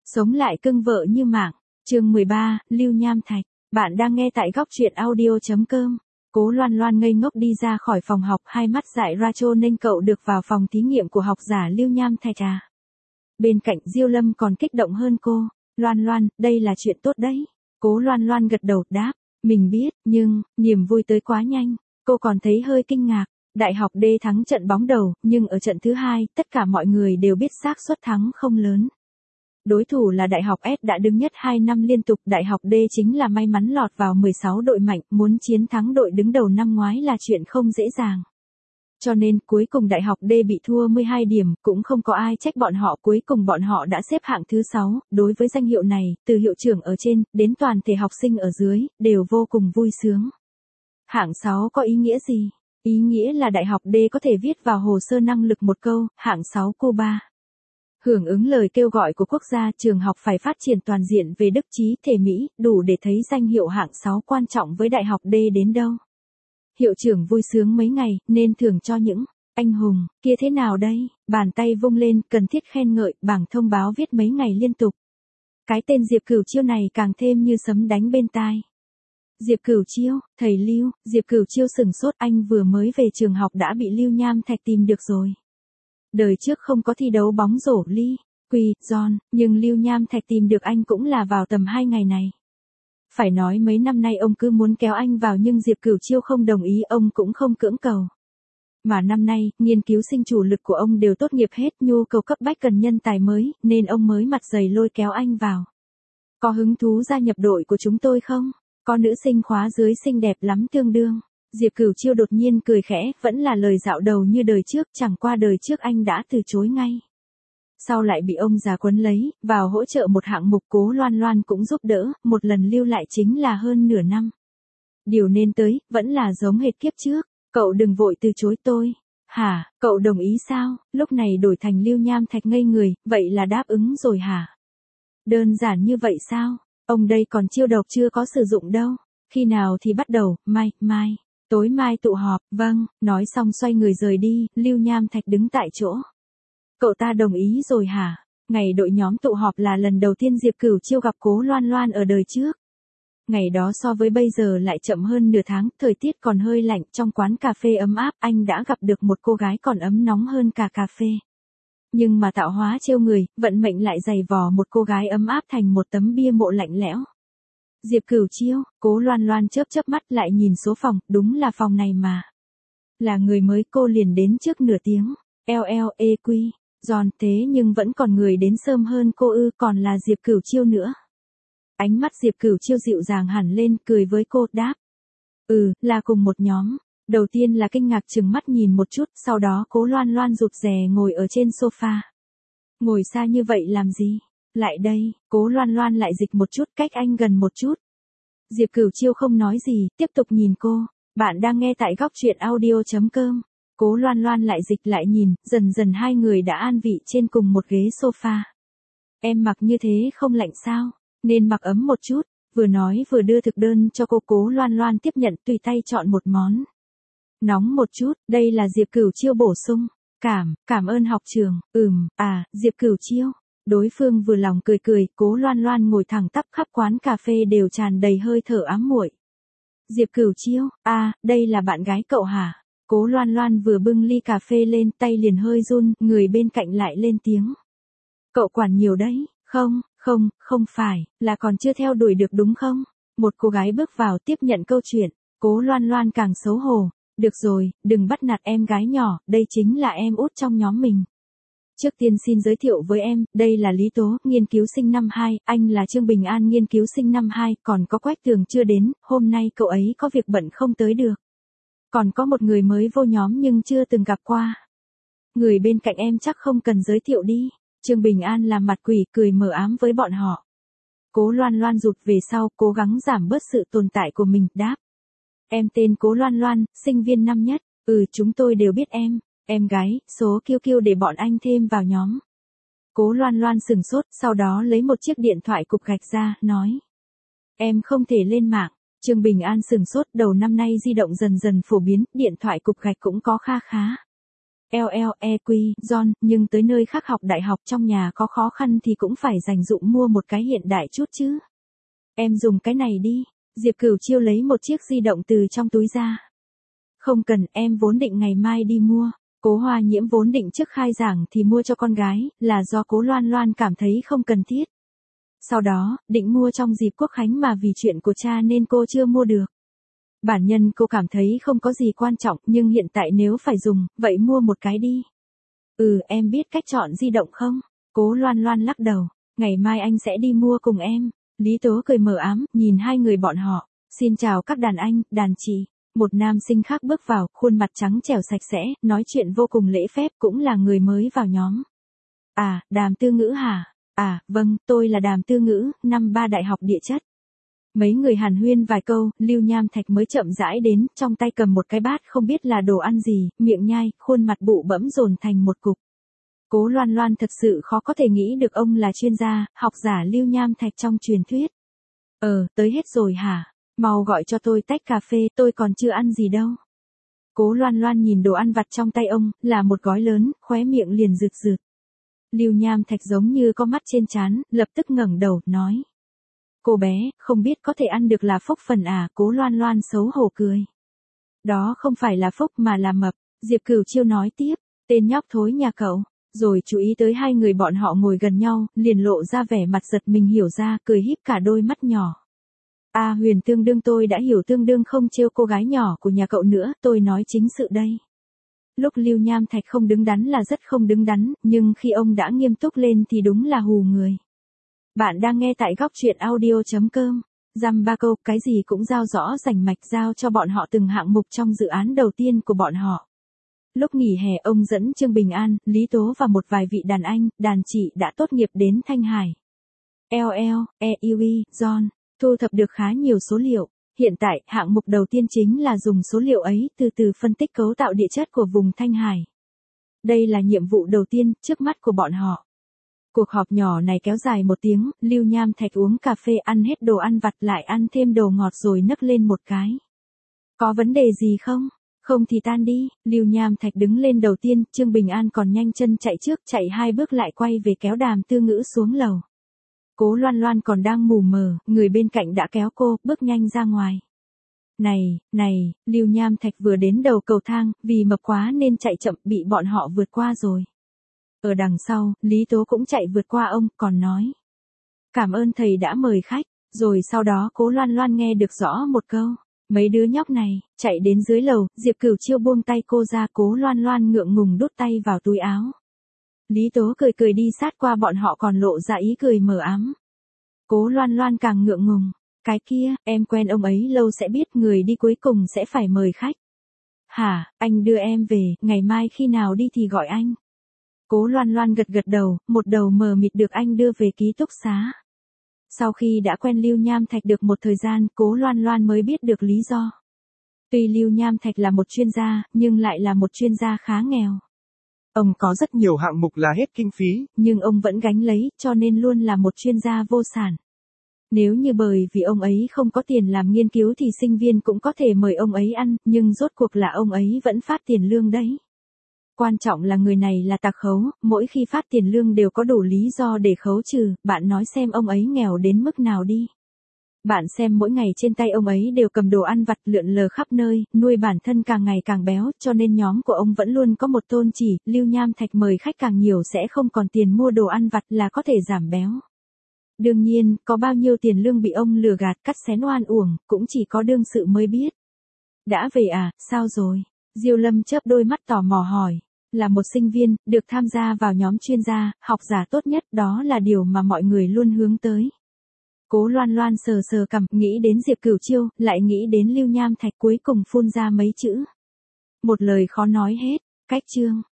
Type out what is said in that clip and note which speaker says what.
Speaker 1: Sống lại cưng vợ như mạng. Chương 13, Lưu Nham Thạch. Bạn đang nghe tại góc truyện audio.com. Cố Loan Loan ngây ngốc đi ra khỏi phòng học, hai mắt dại ra trô nên cậu được vào phòng thí nghiệm của học giả Lưu Nham Thạch à. Bên cạnh Diêu Lâm còn kích động hơn cô. Loan Loan, đây là chuyện tốt đấy. Cố Loan Loan gật đầu đáp. Mình biết, nhưng, niềm vui tới quá nhanh. Cô còn thấy hơi kinh ngạc. Đại học D thắng trận bóng đầu, nhưng ở trận thứ hai, tất cả mọi người đều biết xác suất thắng không lớn. Đối thủ là Đại học S đã đứng nhất 2 năm liên tục, Đại học D chính là may mắn lọt vào 16 đội mạnh, muốn chiến thắng đội đứng đầu năm ngoái là chuyện không dễ dàng. Cho nên, cuối cùng Đại học D bị thua 12 điểm, cũng không có ai trách bọn họ, cuối cùng bọn họ đã xếp hạng thứ 6, đối với danh hiệu này, từ hiệu trưởng ở trên, đến toàn thể học sinh ở dưới, đều vô cùng vui sướng. Hạng 6 có ý nghĩa gì? Ý nghĩa là Đại học D có thể viết vào hồ sơ năng lực một câu, hạng 6 Cuba. Hưởng ứng lời kêu gọi của quốc gia, trường học phải phát triển toàn diện về đức trí thể Mỹ, đủ để thấy danh hiệu hạng 6 quan trọng với Đại học D đến đâu. Hiệu trưởng vui sướng mấy ngày, nên thưởng cho những anh hùng kia thế nào đây? Bàn tay vung lên, cần thiết khen ngợi, bảng thông báo viết mấy ngày liên tục. Cái tên Diệp Cửu Chiêu này càng thêm như sấm đánh bên tai. Diệp Cửu Chiêu, thầy Lưu. Diệp Cửu Chiêu sửng sốt, anh vừa mới về trường học đã bị Lưu Nham Thạch tìm được rồi. Đời trước không có thi đấu bóng rổ Lee, Quy, John, nhưng Lưu Nham Thạch tìm được anh cũng là vào tầm 2 ngày này. Phải nói mấy năm nay ông cứ muốn kéo anh vào nhưng Diệp Cửu Chiêu không đồng ý, ông cũng không cưỡng cầu. Mà năm nay, nghiên cứu sinh chủ lực của ông đều tốt nghiệp hết, nhu cầu cấp bách cần nhân tài mới, nên ông mới mặt dày lôi kéo anh vào. Có hứng thú gia nhập đội của chúng tôi không? Có nữ sinh khóa dưới xinh đẹp lắm tương đương. Diệp Cửu Chiêu đột nhiên cười khẽ, vẫn là lời dạo đầu như đời trước, chẳng qua đời trước anh đã từ chối ngay. Sau lại bị ông già quấn lấy, vào hỗ trợ một hạng mục, Cố Loan Loan cũng giúp đỡ, một lần lưu lại chính là hơn nửa năm. Điều nên tới, vẫn là giống hệt kiếp trước, cậu đừng vội từ chối tôi. Hả, cậu đồng ý sao? Lúc này đổi thành Lưu Nham Thạch ngây người, vậy là đáp ứng rồi hả? Đơn giản như vậy sao? Ông đây còn chiêu độc chưa có sử dụng đâu. Khi nào thì bắt đầu? Mai. Tối mai tụ họp, vâng, nói xong xoay người rời đi, Lưu Nham Thạch đứng tại chỗ. Cậu ta đồng ý rồi hả? Ngày đội nhóm tụ họp là lần đầu tiên Diệp Cửu Chiêu gặp Cố Loan Loan ở đời trước. Ngày đó so với bây giờ lại chậm hơn nửa tháng, thời tiết còn hơi lạnh, trong quán cà phê ấm áp, anh đã gặp được một cô gái còn ấm nóng hơn cả cà phê. Nhưng mà tạo hóa trêu người, vận mệnh lại giày vò một cô gái ấm áp thành một tấm bia mộ lạnh lẽo. Diệp Cửu Chiêu, Cố Loan Loan chớp mắt lại nhìn số phòng, đúng là phòng này mà. Là người mới, cô liền đến trước nửa tiếng. LLEQ, giòn thế nhưng vẫn còn người đến sớm hơn cô ư, còn là Diệp Cửu Chiêu nữa. Ánh mắt Diệp Cửu Chiêu dịu dàng hẳn lên, cười với cô, đáp. Là cùng một nhóm. Đầu tiên là kinh ngạc chừng mắt nhìn một chút, sau đó Cố Loan Loan rụt rè ngồi ở trên sofa. Ngồi xa như vậy làm gì? Lại đây, Cố Loan Loan lại dịch một chút, cách anh gần một chút. Diệp Cửu Chiêu không nói gì, tiếp tục nhìn cô. Bạn đang nghe tại góc truyện audio.com. Cố Loan Loan lại dịch lại nhìn, dần dần hai người đã an vị trên cùng một ghế sofa. Em mặc như thế không lạnh sao? Nên mặc ấm một chút. Vừa nói vừa đưa thực đơn cho cô. Cố Loan Loan tiếp nhận, tùy tay chọn một món. Nóng một chút, đây là Diệp Cửu Chiêu bổ sung. Cảm ơn học trường. Diệp Cửu Chiêu. Đối phương vừa lòng cười, Cố Loan Loan ngồi thẳng tắp, khắp quán cà phê đều tràn đầy hơi thở ám muội. Diệp Cửu Chiêu, đây là bạn gái cậu hả? Cố Loan Loan vừa bưng ly cà phê lên, tay liền hơi run, người bên cạnh lại lên tiếng. Cậu quản nhiều đấy, không phải, là còn chưa theo đuổi được đúng không? Một cô gái bước vào tiếp nhận câu chuyện, Cố Loan Loan càng xấu hổ. Được rồi, đừng bắt nạt em gái nhỏ, đây chính là em út trong nhóm mình. Trước tiên xin giới thiệu với em, đây là Lý Tố, nghiên cứu sinh năm 2, anh là Trương Bình An, nghiên cứu sinh năm 2, còn có Quách Tường chưa đến, hôm nay cậu ấy có việc bận không tới được. Còn có một người mới vô nhóm nhưng chưa từng gặp qua. Người bên cạnh em chắc không cần giới thiệu đi. Trương Bình An làm mặt quỷ, cười mờ ám với bọn họ. Cố Loan Loan rụt về sau, cố gắng giảm bớt sự tồn tại của mình, đáp. Em tên Cố Loan Loan, sinh viên năm nhất, chúng tôi đều biết em. Em gái, số QQ để bọn anh thêm vào nhóm. Cố Loan Loan sừng sốt, sau đó lấy một chiếc điện thoại cục gạch ra, nói. Em không thể lên mạng. Trương Bình An sừng sốt, đầu năm nay di động dần dần phổ biến, điện thoại cục gạch cũng có kha khá. LLEQ, John, nhưng tới nơi khác học đại học trong nhà có khó khăn thì cũng phải dành dụm mua một cái hiện đại chút chứ. Em dùng cái này đi. Diệp Cửu Chiêu lấy một chiếc di động từ trong túi ra. Không cần, em vốn định ngày mai đi mua. Cố Hoa Nhiễm vốn định trước khai giảng thì mua cho con gái, là do Cố Loan Loan cảm thấy không cần thiết. Sau đó, định mua trong dịp Quốc Khánh mà vì chuyện của cha nên cô chưa mua được. Bản nhân cô cảm thấy không có gì quan trọng, nhưng hiện tại nếu phải dùng, vậy mua một cái đi. Em biết cách chọn di động không? Cố Loan Loan lắc đầu. Ngày mai anh sẽ đi mua cùng em. Lý Tố cười mờ ám, nhìn hai người bọn họ. Xin chào các đàn anh, đàn chị. Một nam sinh khác bước vào, khuôn mặt trắng trẻo sạch sẽ, nói chuyện vô cùng lễ phép, cũng là người mới vào nhóm. À, Đàm Tư Ngữ hả? À, vâng, tôi là Đàm Tư Ngữ, năm 3 đại học địa chất. Mấy người hàn huyên vài câu, Lưu Nham Thạch mới chậm rãi đến, trong tay cầm một cái bát không biết là đồ ăn gì, miệng nhai, khuôn mặt bụ bẫm dồn thành một cục. Cố Loan Loan thật sự khó có thể nghĩ được ông là chuyên gia, học giả Lưu Nham Thạch trong truyền thuyết. Tới hết rồi hả? Mau gọi cho tôi tách cà phê, tôi còn chưa ăn gì đâu. Cố Loan Loan nhìn đồ ăn vặt trong tay ông, là một gói lớn, khóe miệng liền rực rực. Lưu Nham Thạch giống như có mắt trên trán, lập tức ngẩng đầu, nói. Cô bé, không biết có thể ăn được là phúc phần à? Cố Loan Loan xấu hổ cười. Đó không phải là phúc mà là mập, Diệp Cửu Chiêu nói tiếp, tên nhóc thối nhà cậu. Rồi chú ý tới hai người bọn họ ngồi gần nhau, liền lộ ra vẻ mặt giật mình hiểu ra, cười híp cả đôi mắt nhỏ. Huyền tương đương, tôi đã hiểu, tương đương không trêu cô gái nhỏ của nhà cậu nữa, tôi nói chính sự đây. Lúc Lưu Nham Thạch không đứng đắn là rất không đứng đắn, nhưng khi ông đã nghiêm túc lên thì đúng là hù người. Bạn đang nghe tại góc truyện audio.com. Dăm ba câu, cái gì cũng giao rõ rành mạch, giao cho bọn họ từng hạng mục trong dự án đầu tiên của bọn họ. Lúc nghỉ hè ông dẫn Trương Bình An, Lý Tố và một vài vị đàn anh, đàn chị đã tốt nghiệp đến Thanh Hải. LLEUE, John, thu thập được khá nhiều số liệu. Hiện tại, hạng mục đầu tiên chính là dùng số liệu ấy từ từ phân tích cấu tạo địa chất của vùng Thanh Hải. Đây là nhiệm vụ đầu tiên, trước mắt của bọn họ. Cuộc họp nhỏ này kéo dài 1 tiếng, Lưu Nham Thạch uống cà phê, ăn hết đồ ăn vặt lại ăn thêm đồ ngọt rồi nấc lên một cái. Có vấn đề gì không? Không thì tan đi. Lưu Nham Thạch đứng lên đầu tiên, Trương Bình An còn nhanh chân chạy trước, chạy 2 bước lại quay về kéo Đàm Tư Ngữ xuống lầu. Cố Loan Loan còn đang mù mờ, người bên cạnh đã kéo cô, bước nhanh ra ngoài. Này, Lưu Nham Thạch vừa đến đầu cầu thang, vì mập quá nên chạy chậm, bị bọn họ vượt qua rồi. Ở đằng sau, Lý Tố cũng chạy vượt qua ông, còn nói. Cảm ơn thầy đã mời khách, rồi sau đó Cố Loan Loan nghe được rõ một câu. Mấy đứa nhóc này, chạy đến dưới lầu, Diệp Cửu Chiêu buông tay cô ra, Cố Loan Loan ngượng ngùng đút tay vào túi áo. Lý Tố cười đi sát qua bọn họ còn lộ ra ý cười mờ ám. Cố Loan Loan càng ngượng ngùng. Cái kia, em quen ông ấy lâu sẽ biết, người đi cuối cùng sẽ phải mời khách. Hả, anh đưa em về, ngày mai khi nào đi thì gọi anh. Cố Loan Loan gật đầu, một đầu mờ mịt được anh đưa về ký túc xá. Sau khi đã quen Lưu Nham Thạch được một thời gian, Cố Loan Loan mới biết được lý do. Tuy Lưu Nham Thạch là một chuyên gia, nhưng lại là một chuyên gia khá nghèo. Ông có rất nhiều hạng mục là hết kinh phí, nhưng ông vẫn gánh lấy, cho nên luôn là một chuyên gia vô sản. Nếu như bởi vì ông ấy không có tiền làm nghiên cứu thì sinh viên cũng có thể mời ông ấy ăn, nhưng rốt cuộc là ông ấy vẫn phát tiền lương đấy. Quan trọng là người này là tặc khấu, mỗi khi phát tiền lương đều có đủ lý do để khấu trừ, bạn nói xem ông ấy nghèo đến mức nào đi. Bạn xem mỗi ngày trên tay ông ấy đều cầm đồ ăn vặt lượn lờ khắp nơi, nuôi bản thân càng ngày càng béo, cho nên nhóm của ông vẫn luôn có một tôn chỉ, Lưu Nham Thạch mời khách càng nhiều sẽ không còn tiền mua đồ ăn vặt là có thể giảm béo. Đương nhiên, có bao nhiêu tiền lương bị ông lừa gạt cắt xén oan uổng, cũng chỉ có đương sự mới biết. Đã về à, sao rồi? Diêu Lâm chớp đôi mắt tò mò hỏi. Là một sinh viên, được tham gia vào nhóm chuyên gia, học giả tốt nhất, đó là điều mà mọi người luôn hướng tới. Cố Loan Loan sờ cằm, nghĩ đến Diệp Cửu Chiêu, lại nghĩ đến Lưu Nham Thạch, cuối cùng phun ra mấy chữ. Một lời khó nói hết, cách chương.